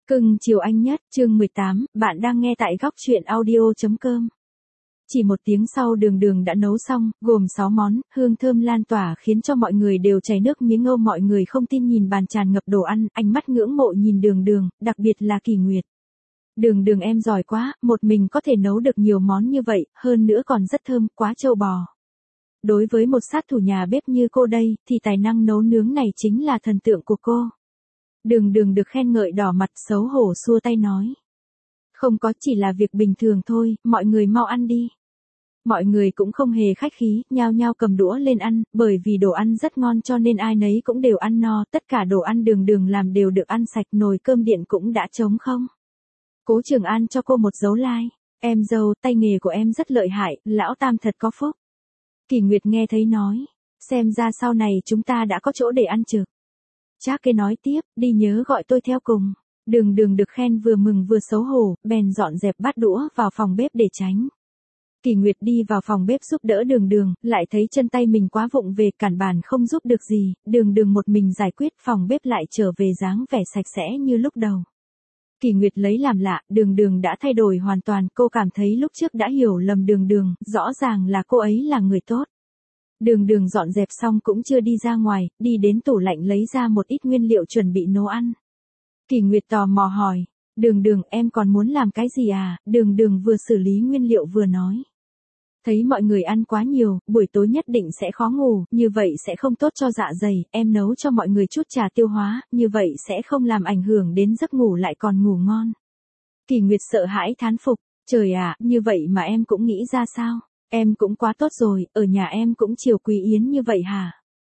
Cưng chiều anh nhất, chương 18, bạn đang nghe tại góc truyện audio.com. Chỉ một tiếng sau đường đường đã nấu xong, gồm 6 món, hương thơm lan tỏa khiến cho mọi người đều chảy nước miếng ngâu. Mọi người không tin nhìn bàn tràn ngập đồ ăn, ánh mắt ngưỡng mộ nhìn đường đường, đặc biệt là Kỳ Nguyệt. Đường đường em giỏi quá, một mình có thể nấu được nhiều món như vậy, hơn nữa còn rất thơm, quá trâu bò. Đối với một sát thủ nhà bếp như cô đây, thì tài năng nấu nướng này chính là thần tượng của cô. Đường đường được khen ngợi đỏ mặt xấu hổ xua tay nói. Không có, chỉ là việc bình thường thôi, mọi người mau ăn đi. Mọi người cũng không hề khách khí, nhao nhao cầm đũa lên ăn, bởi vì đồ ăn rất ngon cho nên ai nấy cũng đều ăn no, tất cả đồ ăn đường đường làm đều được ăn sạch, nồi cơm điện cũng đã trống không. Cố Trường An cho cô một dấu like. Em dâu, tay nghề của em rất lợi hại, lão tam thật có phúc. Kỳ Nguyệt nghe thấy nói, xem ra sau này chúng ta đã có chỗ để ăn trực. Trác Kế nói tiếp, đi nhớ gọi tôi theo cùng. Đường đường được khen vừa mừng vừa xấu hổ, bèn dọn dẹp bát đũa vào phòng bếp để tránh. Kỳ Nguyệt đi vào phòng bếp giúp đỡ đường đường, lại thấy chân tay mình quá vụng về, cản bàn không giúp được gì, đường đường một mình giải quyết, phòng bếp lại trở về dáng vẻ sạch sẽ như lúc đầu. Kỳ Nguyệt lấy làm lạ, đường đường đã thay đổi hoàn toàn, cô cảm thấy lúc trước đã hiểu lầm đường đường, rõ ràng là cô ấy là người tốt. Đường đường dọn dẹp xong cũng chưa đi ra ngoài, đi đến tủ lạnh lấy ra một ít nguyên liệu chuẩn bị nấu ăn. Kỳ Nguyệt tò mò hỏi, đường đường em còn muốn làm cái gì à? Đường đường vừa xử lý nguyên liệu vừa nói. Thấy mọi người ăn quá nhiều, buổi tối nhất định sẽ khó ngủ, như vậy sẽ không tốt cho dạ dày, em nấu cho mọi người chút trà tiêu hóa, như vậy sẽ không làm ảnh hưởng đến giấc ngủ lại còn ngủ ngon. Kỳ Nguyệt sợ hãi thán phục, trời ạ, như vậy mà em cũng nghĩ ra sao? Em cũng quá tốt rồi, ở nhà em cũng chiều Quý Yến như vậy hả?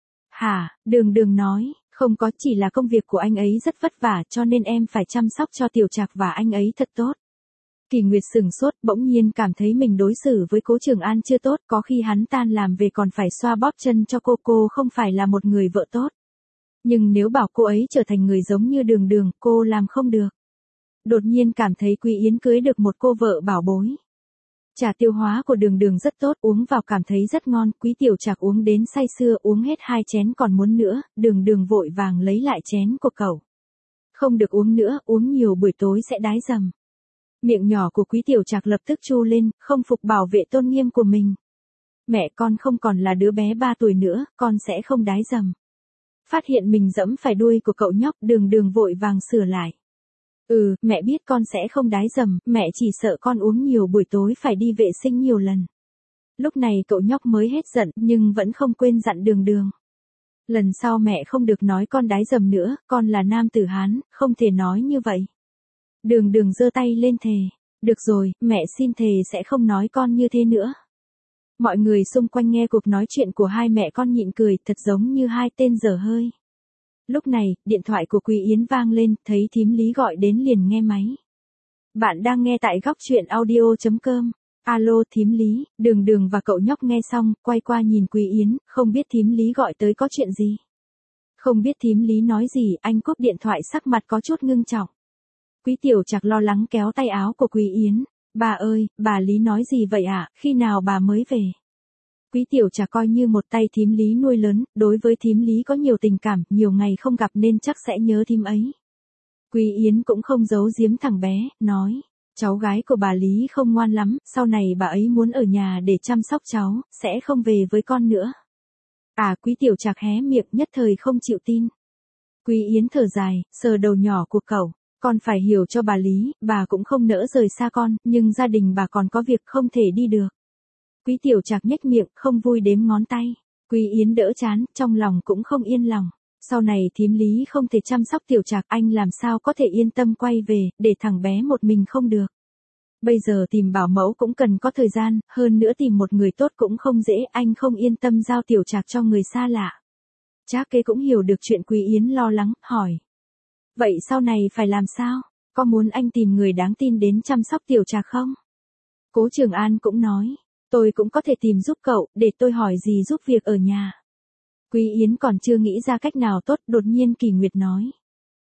Hả, đường đường nói, không có, chỉ là công việc của anh ấy rất vất vả cho nên em phải chăm sóc cho Tiểu Trạc và anh ấy thật tốt. Kỳ Nguyệt sừng sốt, bỗng nhiên cảm thấy mình đối xử với Cố Trường An chưa tốt, có khi hắn tan làm về còn phải xoa bóp chân cho cô không phải là một người vợ tốt. Nhưng nếu bảo cô ấy trở thành người giống như đường đường, cô làm không được. Đột nhiên cảm thấy Quý Yến cưới được một cô vợ bảo bối. Trà tiêu hóa của đường đường rất tốt, uống vào cảm thấy rất ngon, Quý Tiểu Trạc uống đến say sưa, uống hết 2 chén còn muốn nữa, đường đường vội vàng lấy lại chén của cậu. Không được uống nữa, uống nhiều buổi tối sẽ đái dầm. Miệng nhỏ của Quý Tiểu Trạc lập tức chu lên, không phục bảo vệ tôn nghiêm của mình. Mẹ con không còn là đứa bé 3 tuổi nữa, con sẽ không đái dầm. Phát hiện mình dẫm phải đuôi của cậu nhóc, đường đường vội vàng sửa lại. Mẹ biết con sẽ không đái dầm, mẹ chỉ sợ con uống nhiều buổi tối phải đi vệ sinh nhiều lần. Lúc này cậu nhóc mới hết giận, nhưng vẫn không quên dặn đường đường. Lần sau mẹ không được nói con đái dầm nữa, con là nam tử Hán, không thể nói như vậy. Đường đường giơ tay lên thề. Được rồi, mẹ xin thề sẽ không nói con như thế nữa. Mọi người xung quanh nghe cuộc nói chuyện của hai mẹ con nhịn cười, thật giống như hai tên dở hơi. Lúc này, điện thoại của Quý Yến vang lên, thấy thím Lý gọi đến liền nghe máy. Bạn đang nghe tại góc truyện audio.com. Alo thím Lý, đường đường và cậu nhóc nghe xong, quay qua nhìn Quý Yến, không biết thím Lý gọi tới có chuyện gì. Không biết thím Lý nói gì, anh cúp điện thoại sắc mặt có chút ngưng trọng. Quý Tiểu Trạc lo lắng kéo tay áo của Quý Yến. Bà ơi, bà Lý nói gì vậy ạ, khi nào bà mới về? Quý Tiểu Trạc coi như một tay thím Lý nuôi lớn, đối với thím Lý có nhiều tình cảm, nhiều ngày không gặp nên chắc sẽ nhớ thím ấy. Quý Yến cũng không giấu giếm thằng bé, nói, cháu gái của bà Lý không ngoan lắm, sau này bà ấy muốn ở nhà để chăm sóc cháu, sẽ không về với con nữa. Quý Tiểu Trạc hé miệng nhất thời không chịu tin. Quý Yến thở dài, sờ đầu nhỏ của cậu. Con phải hiểu cho bà Lý, bà cũng không nỡ rời xa con, nhưng gia đình bà còn có việc không thể đi được. Quý Tiểu Trạc nhếch miệng, không vui đếm ngón tay. Quý Yến đỡ chán, trong lòng cũng không yên lòng. Sau này thím Lý không thể chăm sóc Tiểu Trạc, anh làm sao có thể yên tâm quay về, để thằng bé một mình không được. Bây giờ tìm bảo mẫu cũng cần có thời gian, hơn nữa tìm một người tốt cũng không dễ, anh không yên tâm giao Tiểu Trạc cho người xa lạ. Trác Kế cũng hiểu được chuyện Quý Yến lo lắng, hỏi. Vậy sau này phải làm sao? Có muốn anh tìm người đáng tin đến chăm sóc Tiểu Trạc không? Cố Trường An cũng nói, tôi cũng có thể tìm giúp cậu, để tôi hỏi gì giúp việc ở nhà. Quý Yến còn chưa nghĩ ra cách nào tốt, đột nhiên Kỳ Nguyệt nói.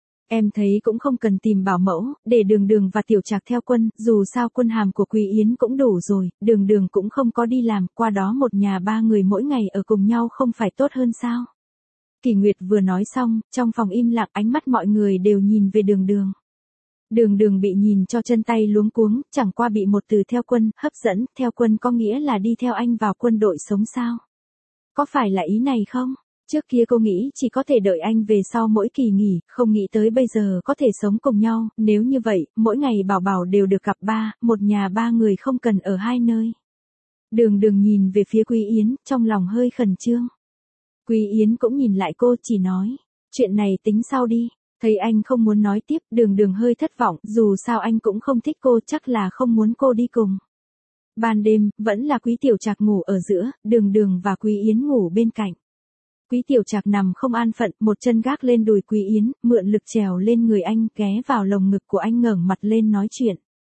Em thấy cũng không cần tìm bảo mẫu, để đường đường và Tiểu Trạc theo quân, dù sao quân hàm của Quý Yến cũng đủ rồi, đường đường cũng không có đi làm, qua đó một nhà 3 người mỗi ngày ở cùng nhau không phải tốt hơn sao? Kỳ Nguyệt vừa nói xong, trong phòng im lặng, ánh mắt mọi người đều nhìn về đường đường. Đường Đường bị nhìn cho chân tay luống cuống, chẳng qua bị một từ theo quân hấp dẫn, theo quân có nghĩa là đi theo anh vào quân đội sống sao? Có phải là ý này không? Trước kia cô nghĩ chỉ có thể đợi anh về sau mỗi kỳ nghỉ, không nghĩ tới bây giờ có thể sống cùng nhau, nếu như vậy, mỗi ngày Bảo Bảo đều được gặp ba, một nhà ba người không cần ở hai nơi. Đường Đường nhìn về phía Quý Yến, trong lòng hơi khẩn trương. Quý Yến cũng nhìn lại cô, chỉ nói, chuyện này tính sau đi. Thấy anh không muốn nói tiếp, Đường Đường hơi thất vọng, dù sao anh cũng không thích cô, chắc là không muốn cô đi cùng. Ban đêm, vẫn là Quý Tiểu Trạc ngủ ở giữa, Đường Đường và Quý Yến ngủ bên cạnh. Quý Tiểu Trạc nằm không an phận, một chân gác lên đùi Quý Yến, mượn lực trèo lên người anh, ghé vào lồng ngực của anh ngẩng mặt lên nói chuyện.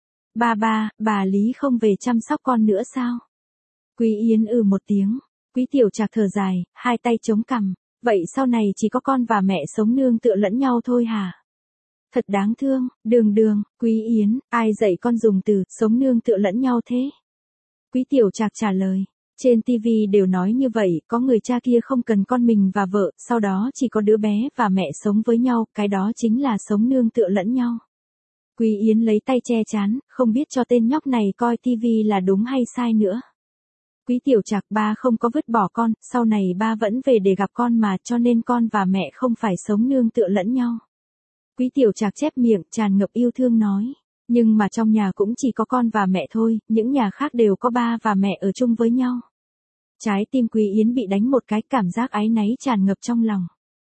Ba, bà Lý không về chăm sóc con nữa sao? Quý Yến một tiếng. Quý Tiểu Trạc thở dài, hai tay chống cằm. Vậy sau này chỉ có con và mẹ sống nương tựa lẫn nhau thôi hả? Thật đáng thương, Đường Đường, Quý Yến, ai dạy con dùng từ sống nương tựa lẫn nhau thế? Quý Tiểu Trạc trả lời, trên TV đều nói như vậy, có người cha kia không cần con mình và vợ, sau đó chỉ có đứa bé và mẹ sống với nhau, cái đó chính là sống nương tựa lẫn nhau. Quý Yến lấy tay che chán, không biết cho tên nhóc này coi TV là đúng hay sai nữa. Quý Tiểu Trạc, ba không có vứt bỏ con, sau này ba vẫn về để gặp con mà, cho nên con và mẹ không phải sống nương tựa lẫn nhau. Quý Tiểu Trạc chép miệng, tràn ngập yêu thương nói, nhưng mà trong nhà cũng chỉ có con và mẹ thôi, những nhà khác đều có ba và mẹ ở chung với nhau. Trái tim Quý Yến bị đánh một cái, cảm giác áy náy tràn ngập trong lòng.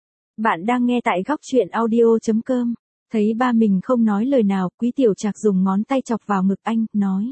Bạn đang nghe tại góc truyện audio.com. Thấy ba mình không nói lời nào, Quý Tiểu Trạc dùng ngón tay chọc vào ngực anh, nói.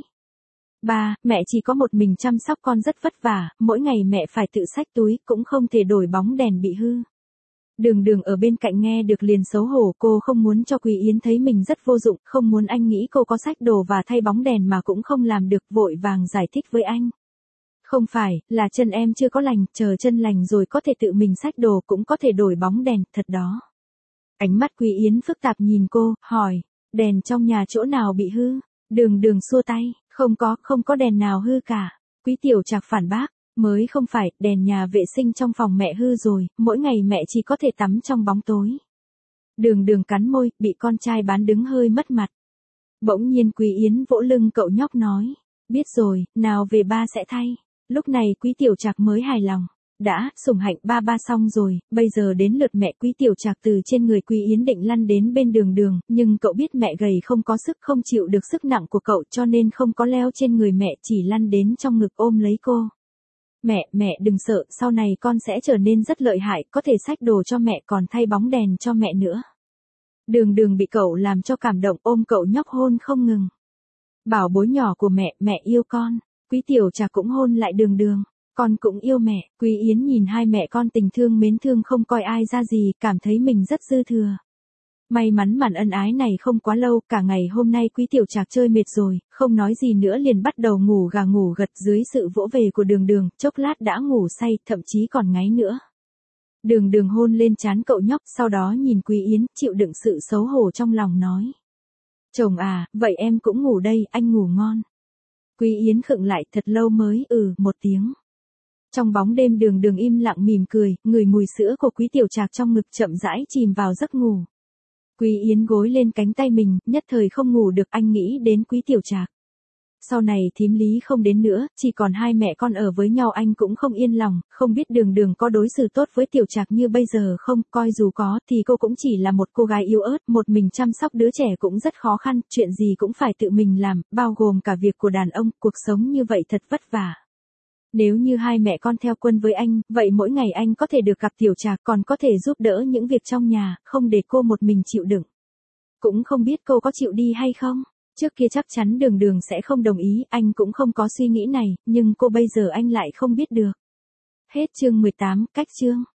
Ba, mẹ chỉ có một mình chăm sóc con rất vất vả, mỗi ngày mẹ phải tự xách túi, cũng không thể đổi bóng đèn bị hư. Đường Đường ở bên cạnh nghe được liền xấu hổ, cô không muốn cho Quý Yến thấy mình rất vô dụng, không muốn anh nghĩ cô có xách đồ và thay bóng đèn mà cũng không làm được, vội vàng giải thích với anh. Không phải, là chân em chưa có lành, chờ chân lành rồi có thể tự mình xách đồ, cũng có thể đổi bóng đèn, thật đó. Ánh mắt Quý Yến phức tạp nhìn cô, hỏi, đèn trong nhà chỗ nào bị hư? Đường Đường xua tay, không có đèn nào hư cả. Quý Tiểu Trạc phản bác, mới không phải, đèn nhà vệ sinh trong phòng mẹ hư rồi, mỗi ngày mẹ chỉ có thể tắm trong bóng tối. Đường Đường cắn môi, bị con trai bán đứng hơi mất mặt. Bỗng nhiên Quý Yến vỗ lưng cậu nhóc nói, biết rồi, nào về ba sẽ thay. Lúc này Quý Tiểu Trạc mới hài lòng. Đã, sủng hạnh ba xong rồi, bây giờ đến lượt mẹ. Quý Tiểu Trạc từ trên người Quý Yến định lăn đến bên Đường Đường, nhưng cậu biết mẹ gầy không có sức, không chịu được sức nặng của cậu, cho nên không có leo trên người mẹ, chỉ lăn đến trong ngực ôm lấy cô. Mẹ đừng sợ, sau này con sẽ trở nên rất lợi hại, có thể xách đồ cho mẹ còn thay bóng đèn cho mẹ nữa. Đường Đường bị cậu làm cho cảm động, ôm cậu nhóc hôn không ngừng. Bảo bối nhỏ của mẹ yêu con. Quý Tiểu Trạc cũng hôn lại Đường Đường. Con cũng yêu mẹ. Quý Yến nhìn hai mẹ con tình thương mến thương không coi ai ra gì, cảm thấy mình rất dư thừa. May mắn màn ân ái này không quá lâu, cả ngày hôm nay Quý Tiểu Trạc chơi mệt rồi, không nói gì nữa liền bắt đầu ngủ gà ngủ gật dưới sự vỗ về của Đường Đường, chốc lát đã ngủ say, thậm chí còn ngáy nữa. Đường Đường hôn lên trán cậu nhóc, sau đó nhìn Quý Yến, chịu đựng sự xấu hổ trong lòng nói. Chồng à, vậy em cũng ngủ đây, anh ngủ ngon. Quý Yến khựng lại thật lâu mới một tiếng. Trong bóng đêm Đường Đường im lặng mỉm cười, ngửi mùi sữa của Quý Tiểu Trạc trong ngực, chậm rãi chìm vào giấc ngủ. Quý Yến gối lên cánh tay mình, nhất thời không ngủ được, anh nghĩ đến Quý Tiểu Trạc. Sau này thím Lý không đến nữa, chỉ còn hai mẹ con ở với nhau, anh cũng không yên lòng, không biết Đường Đường có đối xử tốt với Tiểu Trạc như bây giờ không, coi dù có thì cô cũng chỉ là một cô gái yếu ớt, một mình chăm sóc đứa trẻ cũng rất khó khăn, chuyện gì cũng phải tự mình làm, bao gồm cả việc của đàn ông, cuộc sống như vậy thật vất vả. Nếu như hai mẹ con theo quân với anh, vậy mỗi ngày anh có thể được gặp Tiểu Trạc, còn có thể giúp đỡ những việc trong nhà, không để cô một mình chịu đựng. Cũng không biết cô có chịu đi hay không? Trước kia chắc chắn Đường Đường sẽ không đồng ý, anh cũng không có suy nghĩ này, nhưng cô bây giờ anh lại không biết được. Hết chương 18, cách chương.